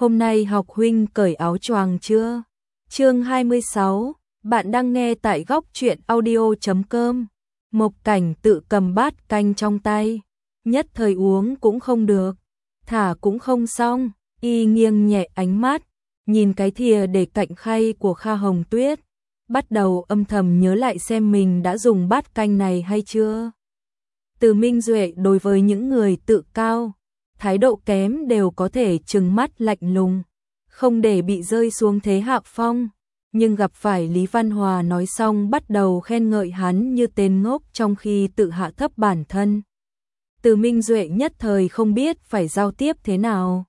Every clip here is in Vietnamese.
Hôm nay học huynh cởi áo choàng chưa? Chương 26, bạn đang nghe tại góc truyện audio.com. Mộc Cảnh tự cầm bát canh trong tay, nhất thời uống cũng không được, thả cũng không xong, y nghiêng nhẹ ánh mắt, nhìn cái thìa để cạnh khay của Kha Hồng Tuyết, bắt đầu âm thầm nhớ lại xem mình đã dùng bát canh này hay chưa. Từ Minh Duệ đối với những người tự cao, thái độ kém đều có thể trừng mắt lạnh lùng, không để bị rơi xuống thế hạ phong, nhưng gặp phải Lý Văn Hòa nói xong bắt đầu khen ngợi hắn như tên ngốc trong khi tự hạ thấp bản thân. Từ Minh Duệ nhất thời không biết phải giao tiếp thế nào.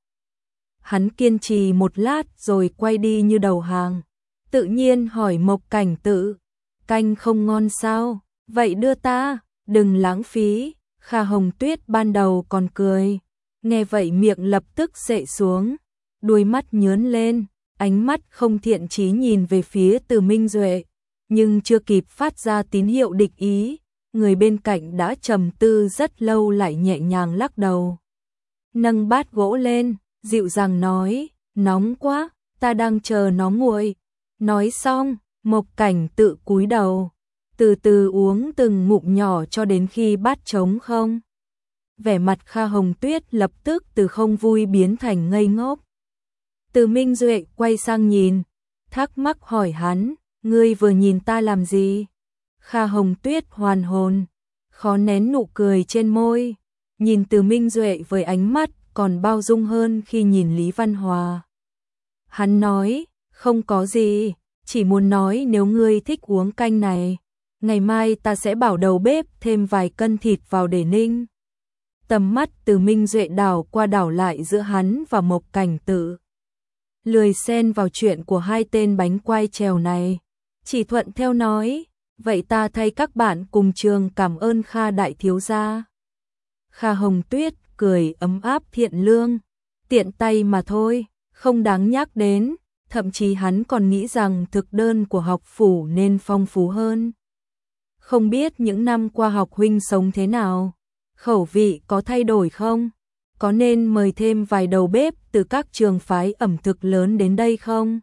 Hắn kiên trì một lát rồi quay đi như đầu hàng, tự nhiên hỏi Mộc Cảnh Tự, canh không ngon sao, vậy đưa ta, đừng lãng phí. Kha Hồng Tuyết ban đầu còn cười, nghe vậy miệng lập tức xệ xuống, đuôi mắt nhớn lên, ánh mắt không thiện chí nhìn về phía Từ Minh Duệ, nhưng chưa kịp phát ra tín hiệu địch ý, người bên cạnh đã trầm tư rất lâu lại nhẹ nhàng lắc đầu. Nâng bát gỗ lên, dịu dàng nói, nóng quá, ta đang chờ nó nguội. Nói xong, Mộc Cảnh Tự cúi đầu, từ từ uống từng ngụm nhỏ cho đến khi bát trống không. Vẻ mặt Kha Hồng Tuyết lập tức từ không vui biến thành ngây ngốc. Từ Minh Duệ quay sang nhìn, thắc mắc hỏi hắn, ngươi vừa nhìn ta làm gì? Kha Hồng Tuyết hoàn hồn, khó nén nụ cười trên môi, nhìn Từ Minh Duệ với ánh mắt còn bao dung hơn khi nhìn Lý Văn Hòa. Hắn nói, không có gì, chỉ muốn nói nếu ngươi thích uống canh này, ngày mai ta sẽ bảo đầu bếp thêm vài cân thịt vào để ninh. Tầm mắt Từ Minh Duệ đảo qua đảo lại giữa hắn và Mộc Cảnh Tự, lười xen vào chuyện của hai tên bánh quai trèo này, chỉ thuận theo nói, vậy ta thay các bạn cùng trường cảm ơn Kha đại thiếu gia. Kha Hồng Tuyết cười ấm áp thiện lương, tiện tay mà thôi, không đáng nhắc đến, thậm chí hắn còn nghĩ rằng thực đơn của học phủ nên phong phú hơn. Không biết những năm qua học huynh sống thế nào, khẩu vị có thay đổi không? Có nên mời thêm vài đầu bếp từ các trường phái ẩm thực lớn đến đây không?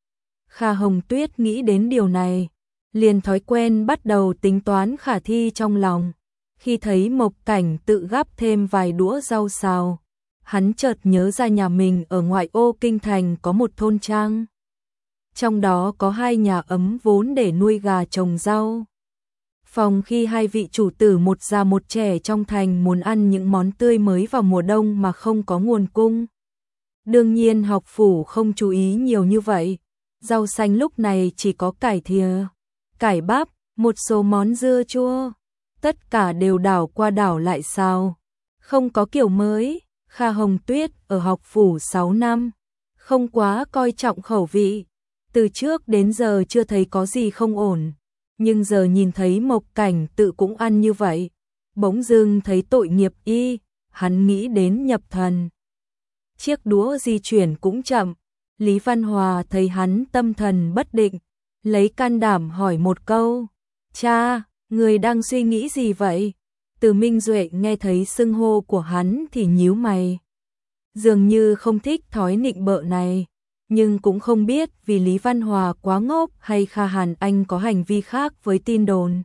Kha Hồng Tuyết nghĩ đến điều này, liền thói quen bắt đầu tính toán khả thi trong lòng. Khi thấy Mộc Cảnh Tự gắp thêm vài đũa rau xào, hắn chợt nhớ ra nhà mình ở ngoại ô kinh thành có một thôn trang. Trong đó có 2 nhà ấm vốn để nuôi gà trồng rau. Phòng khi 2 vị chủ tử một già một trẻ trong thành muốn ăn những món tươi mới vào mùa đông mà không có nguồn cung. Đương nhiên học phủ không chú ý nhiều như vậy. Rau xanh lúc này chỉ có cải thìa, cải bắp, một số món dưa chua. Tất cả đều đảo qua đảo lại xào. Không có kiểu mới. Kha Hồng Tuyết ở học phủ 6 năm, không quá coi trọng khẩu vị. Từ trước đến giờ chưa thấy có gì không ổn. Nhưng giờ nhìn thấy Mộc Cảnh Tự cũng ăn như vậy, bỗng dưng thấy tội nghiệp y, hắn nghĩ đến nhập thần. Chiếc đũa di chuyển cũng chậm, Lý Văn Hòa thấy hắn tâm thần bất định, lấy can đảm hỏi một câu, cha, người đang suy nghĩ gì vậy? Từ Minh Duệ nghe thấy xưng hô của hắn thì nhíu mày. Dường như không thích thói nịnh bợ này, nhưng cũng không biết vì Lý Văn Hòa quá ngốc hay Kha Hàn Anh có hành vi khác với tin đồn.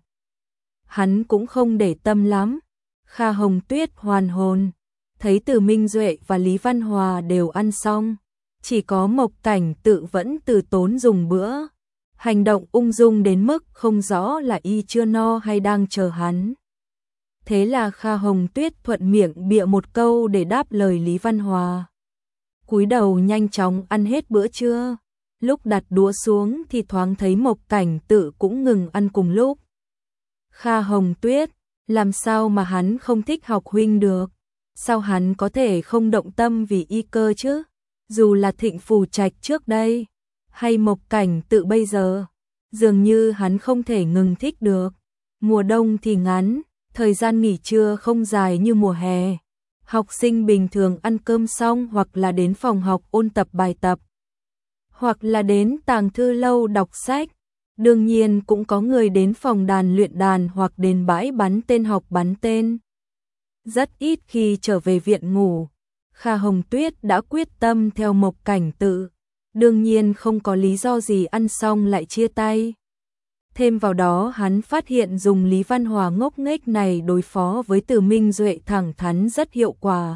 Hắn cũng không để tâm lắm. Kha Hồng Tuyết hoàn hồn, thấy Từ Minh Duệ và Lý Văn Hòa đều ăn xong, chỉ có Mộc Cảnh Tự vẫn từ tốn dùng bữa. Hành động ung dung đến mức không rõ là y chưa no hay đang chờ hắn. Thế là Kha Hồng Tuyết thuận miệng bịa một câu để đáp lời Lý Văn Hòa. Cúi đầu nhanh chóng ăn hết bữa trưa. Lúc đặt đũa xuống thì thoáng thấy Mộc Cảnh Tự cũng ngừng ăn cùng lúc. Kha Hồng Tuyết, làm sao mà hắn không thích học huynh được? Sao hắn có thể không động tâm vì y cơ chứ? Dù là Thịnh Phù Trạch trước đây, hay Mộc Cảnh Tự bây giờ, dường như hắn không thể ngừng thích được. Mùa đông thì ngắn, thời gian nghỉ trưa không dài như mùa hè. Học sinh bình thường ăn cơm xong hoặc là đến phòng học ôn tập bài tập, hoặc là đến tàng thư lâu đọc sách. Đương nhiên cũng có người đến phòng đàn luyện đàn hoặc đến bãi bắn tên học bắn tên. Rất ít khi trở về viện ngủ. Kha Hồng Tuyết đã quyết tâm theo Mộc Cảnh Tự, đương nhiên không có lý do gì ăn xong lại chia tay. Thêm vào đó hắn phát hiện dùng Lý Văn Hòa ngốc nghếch này đối phó với Từ Minh Duệ thẳng thắn rất hiệu quả.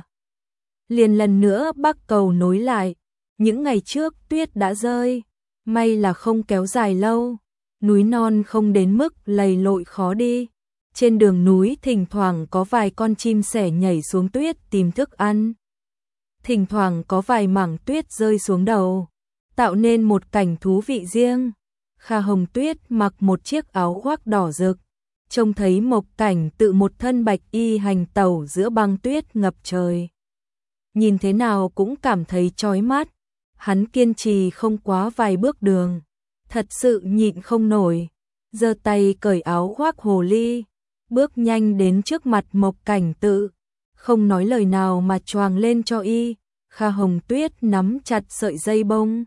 Liền lần nữa bắc cầu nối lại, những ngày trước tuyết đã rơi, may là không kéo dài lâu, núi non không đến mức lầy lội khó đi. Trên đường núi thỉnh thoảng có vài con chim sẻ nhảy xuống tuyết tìm thức ăn. Thỉnh thoảng có vài mảng tuyết rơi xuống đầu, tạo nên một cảnh thú vị riêng. Kha Hồng Tuyết mặc một chiếc áo khoác đỏ rực, trông thấy Mộc Cảnh Tự một thân bạch y hành tẩu giữa băng tuyết ngập trời. Nhìn thế nào cũng cảm thấy chói mắt, hắn kiên trì không quá vài bước đường, thật sự nhịn không nổi, giơ tay cởi áo khoác hồ ly, bước nhanh đến trước mặt Mộc Cảnh Tự, không nói lời nào mà choàng lên cho y. Kha Hồng Tuyết nắm chặt sợi dây bông,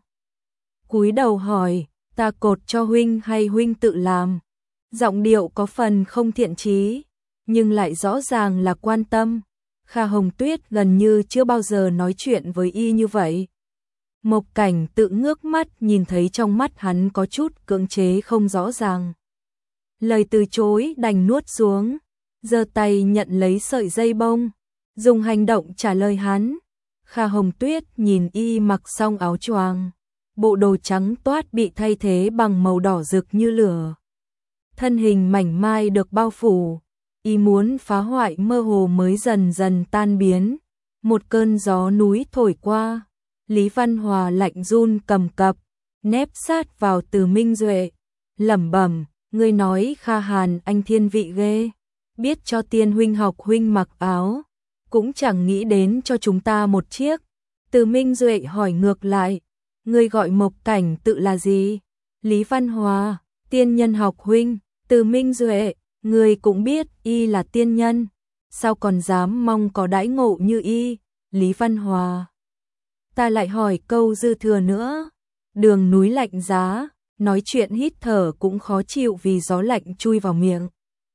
cúi đầu hỏi, ta cột cho huynh hay huynh tự làm? Giọng điệu có phần không thiện chí, nhưng lại rõ ràng là quan tâm. Kha Hồng Tuyết gần như chưa bao giờ nói chuyện với y như vậy. Mộc Cảnh Tự ngước mắt nhìn thấy trong mắt hắn có chút cưỡng chế không rõ ràng. Lời từ chối đành nuốt xuống, giơ tay nhận lấy sợi dây bông, dùng hành động trả lời hắn. Kha Hồng Tuyết nhìn y mặc xong áo choàng, bộ đồ trắng toát bị thay thế bằng màu đỏ rực như lửa. Thân hình mảnh mai được bao phủ, y muốn phá hoại mơ hồ mới dần dần tan biến. Một cơn gió núi thổi qua, Lý Văn Hòa lạnh run cầm cập, nép sát vào Từ Minh Duệ, lẩm bẩm, ngươi nói Kha Hàn anh thiên vị ghê, biết cho Tiên huynh học huynh mặc áo, cũng chẳng nghĩ đến cho chúng ta một chiếc. Từ Minh Duệ hỏi ngược lại, ngươi gọi Mộc Cảnh Tự là gì? Lý Văn Hòa, tiên nhân học huynh. Từ Minh Duệ, ngươi cũng biết y là tiên nhân, sao còn dám mong có đãi ngộ như y? Lý Văn Hòa, ta lại hỏi câu dư thừa nữa. Đường núi lạnh giá, nói chuyện hít thở cũng khó chịu vì gió lạnh chui vào miệng.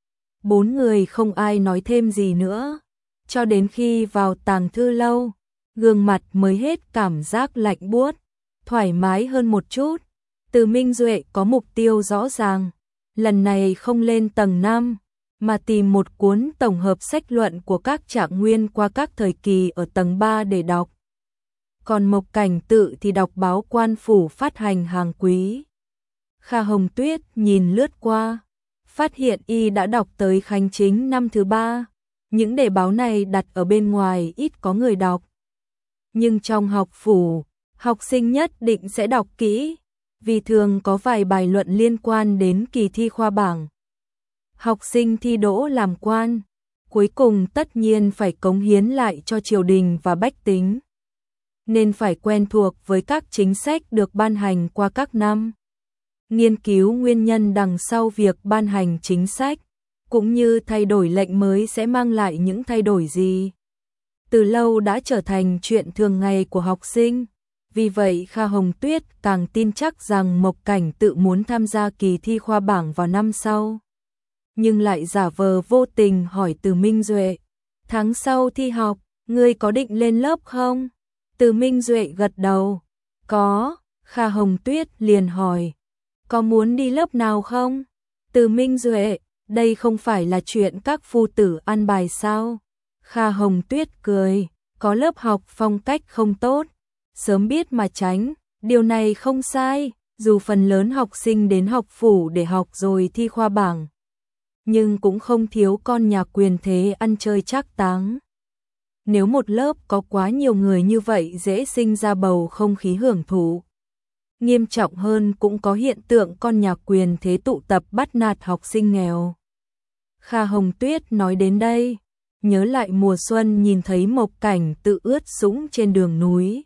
Bốn người không ai nói thêm gì nữa, cho đến khi vào tàng thư lâu, gương mặt mới hết cảm giác lạnh buốt, thoải mái hơn một chút. Từ Minh Duệ có mục tiêu rõ ràng, lần này không lên tầng 5, mà tìm một cuốn tổng hợp sách luận của các trạng nguyên qua các thời kỳ ở tầng 3 để đọc. Còn Mộc Cảnh Tự thì đọc báo Quan phủ phát hành hàng quý. Kha Hồng Tuyết nhìn lướt qua, phát hiện y đã đọc tới Khánh Chính năm thứ 3. Những đề báo này đặt ở bên ngoài ít có người đọc. Nhưng trong học phủ, học sinh nhất định sẽ đọc kỹ, vì thường có vài bài luận liên quan đến kỳ thi khoa bảng. Học sinh thi đỗ làm quan, cuối cùng tất nhiên phải cống hiến lại cho triều đình và bách tính, nên phải quen thuộc với các chính sách được ban hành qua các năm, nghiên cứu nguyên nhân đằng sau việc ban hành chính sách, cũng như thay đổi lệnh mới sẽ mang lại những thay đổi gì. Từ lâu đã trở thành chuyện thường ngày của học sinh. Vì vậy Kha Hồng Tuyết càng tin chắc rằng Mộc Cảnh Tự muốn tham gia kỳ thi khoa bảng vào năm sau. Nhưng lại giả vờ vô tình hỏi Từ Minh Duệ, tháng sau thi học, ngươi có định lên lớp không? Từ Minh Duệ gật đầu, có. Kha Hồng Tuyết liền hỏi, có muốn đi lớp nào không? Từ Minh Duệ, đây không phải là chuyện các phu tử ăn bài sao? Kha Hồng Tuyết cười, có lớp học phong cách không tốt, sớm biết mà tránh, điều này không sai, dù phần lớn học sinh đến học phủ để học rồi thi khoa bảng, nhưng cũng không thiếu con nhà quyền thế ăn chơi trác táng. Nếu một lớp có quá nhiều người như vậy dễ sinh ra bầu không khí hưởng thụ. Nghiêm trọng hơn cũng có hiện tượng con nhà quyền thế tụ tập bắt nạt học sinh nghèo. Kha Hồng Tuyết nói đến đây, nhớ lại mùa xuân nhìn thấy Mộc Cảnh Tự ướt sũng trên đường núi.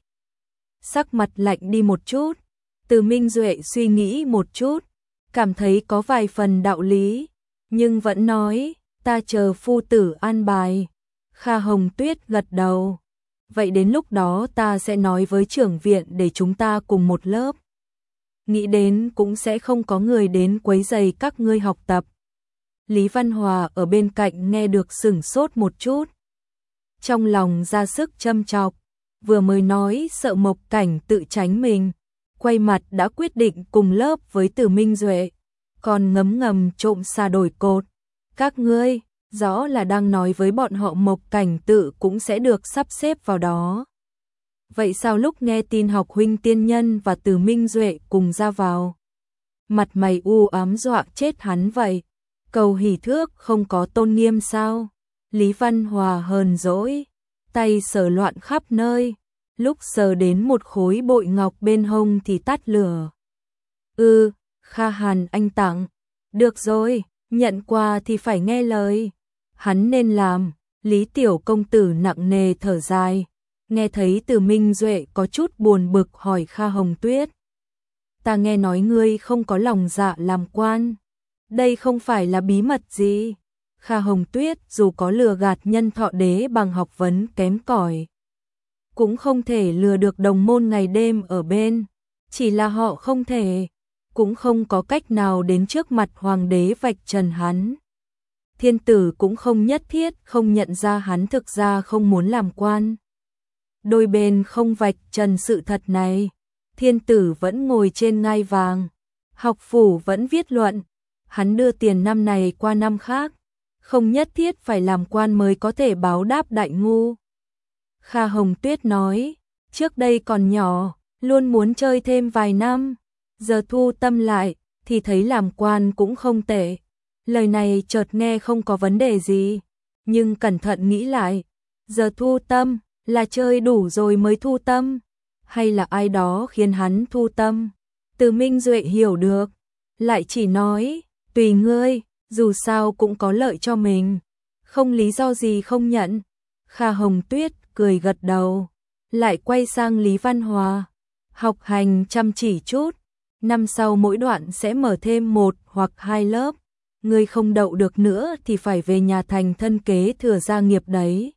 Sắc mặt lạnh đi một chút, Từ Minh Duệ suy nghĩ một chút, cảm thấy có vài phần đạo lý, nhưng vẫn nói, ta chờ phu tử an bài. Kha Hồng Tuyết gật đầu, vậy đến lúc đó ta sẽ nói với trưởng viện để chúng ta cùng một lớp. Nghĩ đến cũng sẽ không có người đến quấy rầy các ngươi học tập. Lý Văn Hòa ở bên cạnh nghe được sửng sốt một chút, trong lòng ra sức châm chọc, vừa mới nói sợ Mộc Cảnh tự tránh mình, quay mặt đã quyết định cùng lớp với Từ Minh Duệ, còn ngấm ngầm trộm xa đổi cột. Các ngươi, rõ là đang nói với bọn họ Mộc Cảnh tự cũng sẽ được sắp xếp vào đó. Vậy sao lúc nghe tin học huynh tiên nhân và Từ Minh Duệ cùng ra vào, mặt mày u ám dọa chết hắn vậy? Cầu hỷ thước không có tôn nghiêm sao? Lý Văn Hòa hờn dỗi, tay sờ loạn khắp nơi, lúc sờ đến một khối bội ngọc bên hông thì tắt lửa. Kha Hàn anh tặng, được rồi, nhận quà thì phải nghe lời. Hắn nên làm. Lý tiểu công tử nặng nề thở dài, nghe thấy Từ Minh Duệ có chút buồn bực hỏi Kha Hồng Tuyết. Ta nghe nói ngươi không có lòng dạ làm quan. Đây không phải là bí mật gì. Kha Hồng Tuyết dù có lừa gạt nhân Thọ Đế bằng học vấn kém cỏi, cũng không thể lừa được đồng môn ngày đêm ở bên. Chỉ là họ không thể, cũng không có cách nào đến trước mặt hoàng đế vạch trần hắn. Thiên tử cũng không nhất thiết không nhận ra hắn thực ra không muốn làm quan. Đôi bên không vạch trần sự thật này, thiên tử vẫn ngồi trên ngai vàng, học phủ vẫn viết luận, hắn đưa tiền năm này qua năm khác, không nhất thiết phải làm quan mới có thể báo đáp đại ngu. Kha Hồng Tuyết nói, trước đây còn nhỏ, luôn muốn chơi thêm vài năm, giờ thu tâm lại, thì thấy làm quan cũng không tệ. Lời này chợt nghe không có vấn đề gì, nhưng cẩn thận nghĩ lại, giờ thu tâm, là chơi đủ rồi mới thu tâm, hay là ai đó khiến hắn thu tâm? Từ Minh Duệ hiểu được, lại chỉ nói, tùy ngươi, dù sao cũng có lợi cho mình, không lý do gì không nhận. Kha Hồng Tuyết cười gật đầu, lại quay sang Lý Văn Hòa, học hành chăm chỉ chút, năm sau mỗi đoạn sẽ mở thêm 1 hoặc 2 lớp, ngươi không đậu được nữa thì phải về nhà thành thân kế thừa gia nghiệp đấy.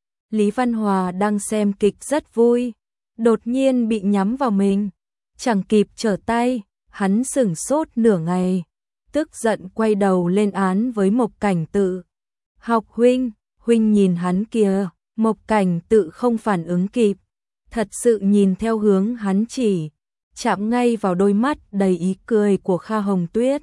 Lý Văn Hòa đang xem kịch rất vui, đột nhiên bị nhắm vào mình, chẳng kịp trở tay, hắn sửng sốt nửa ngày, tức giận quay đầu lên án với Mộc Cảnh Tự. Học huynh, huynh nhìn hắn kìa. Mộc Cảnh Tự không phản ứng kịp, thật sự nhìn theo hướng hắn chỉ, chạm ngay vào đôi mắt đầy ý cười của Kha Hồng Tuyết.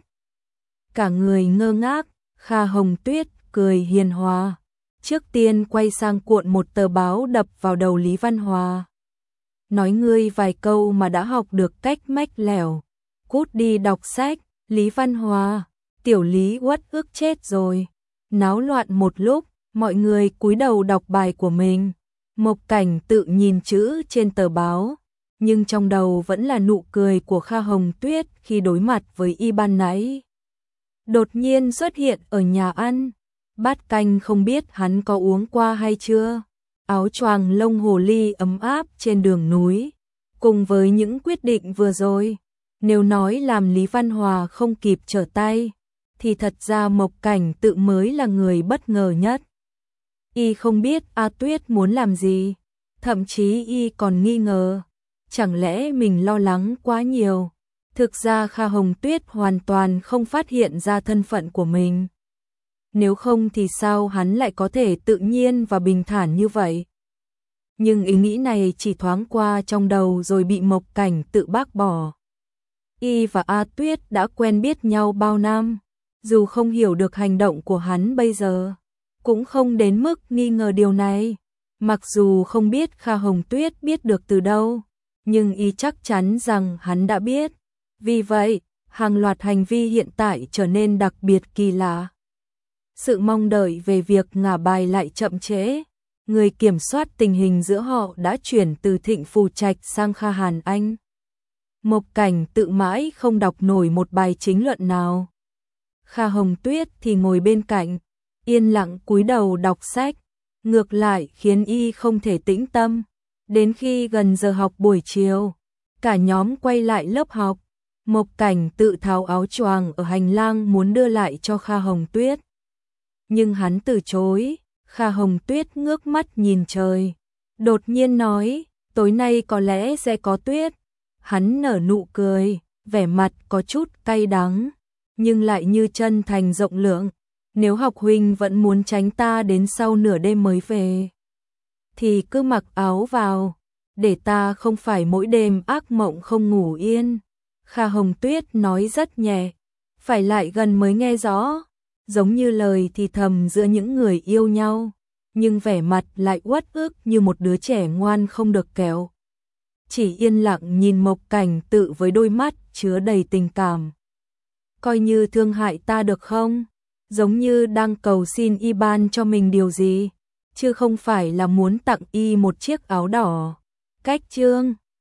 Cả người ngơ ngác, Kha Hồng Tuyết cười hiền hòa, trước tiên quay sang cuộn một tờ báo đập vào đầu Lý Văn Hòa. Nói ngươi vài câu mà đã học được cách mách lẻo, cút đi đọc sách. Lý Văn Hòa, tiểu Lý uất ức chết rồi. Náo loạn một lúc, mọi người cúi đầu đọc bài của mình. Mộc Cảnh Tự nhìn chữ trên tờ báo, nhưng trong đầu vẫn là nụ cười của Kha Hồng Tuyết khi đối mặt với y ban nãy. Đột nhiên xuất hiện ở nhà ăn, bát canh không biết hắn có uống qua hay chưa. Áo choàng lông hồ ly ấm áp trên đường núi, cùng với những quyết định vừa rồi, nếu nói làm Lý Văn Hòa không kịp trở tay, thì thật ra Mộc Cảnh Tự mới là người bất ngờ nhất. Y không biết A Tuyết muốn làm gì, thậm chí y còn nghi ngờ, chẳng lẽ mình lo lắng quá nhiều. Thực ra Kha Hồng Tuyết hoàn toàn không phát hiện ra thân phận của mình. Nếu không thì sao hắn lại có thể tự nhiên và bình thản như vậy? Nhưng ý nghĩ này chỉ thoáng qua trong đầu rồi bị Mộc Cảnh Tự bác bỏ. Y và A Tuyết đã quen biết nhau bao năm, dù không hiểu được hành động của hắn bây giờ, cũng không đến mức nghi ngờ điều này. Mặc dù không biết Kha Hồng Tuyết biết được từ đâu, nhưng y chắc chắn rằng hắn đã biết. Vì vậy, hàng loạt hành vi hiện tại trở nên đặc biệt kỳ lạ. Sự mong đợi về việc ngả bài lại chậm trễ. Người kiểm soát tình hình giữa họ đã chuyển từ Thịnh Phù Trạch sang Kha Hàn Anh. Mộc Cảnh Tự mãi không đọc nổi một bài chính luận nào. Kha Hồng Tuyết thì ngồi bên cạnh, yên lặng cúi đầu đọc sách, ngược lại khiến y không thể tĩnh tâm. Đến khi gần giờ học buổi chiều, cả nhóm quay lại lớp học, Mộc Cảnh Tự tháo áo choàng ở hành lang muốn đưa lại cho Kha Hồng Tuyết. Nhưng hắn từ chối. Kha Hồng Tuyết ngước mắt nhìn trời, đột nhiên nói, tối nay có lẽ sẽ có tuyết. Hắn nở nụ cười, vẻ mặt có chút cay đắng, nhưng lại như chân thành rộng lượng. Nếu học huynh vẫn muốn tránh ta đến sau nửa đêm mới về, thì cứ mặc áo vào, để ta không phải mỗi đêm ác mộng không ngủ yên. Kha Hồng Tuyết nói rất nhẹ, phải lại gần mới nghe rõ, giống như lời thì thầm giữa những người yêu nhau, nhưng vẻ mặt lại uất ức như một đứa trẻ ngoan không được kẹo. Chỉ yên lặng nhìn Mộc Cảnh Tự với đôi mắt chứa đầy tình cảm. Coi như thương hại ta được không? Giống như đang cầu xin y ban cho mình điều gì, chứ không phải là muốn tặng y một chiếc áo đỏ. Cách chương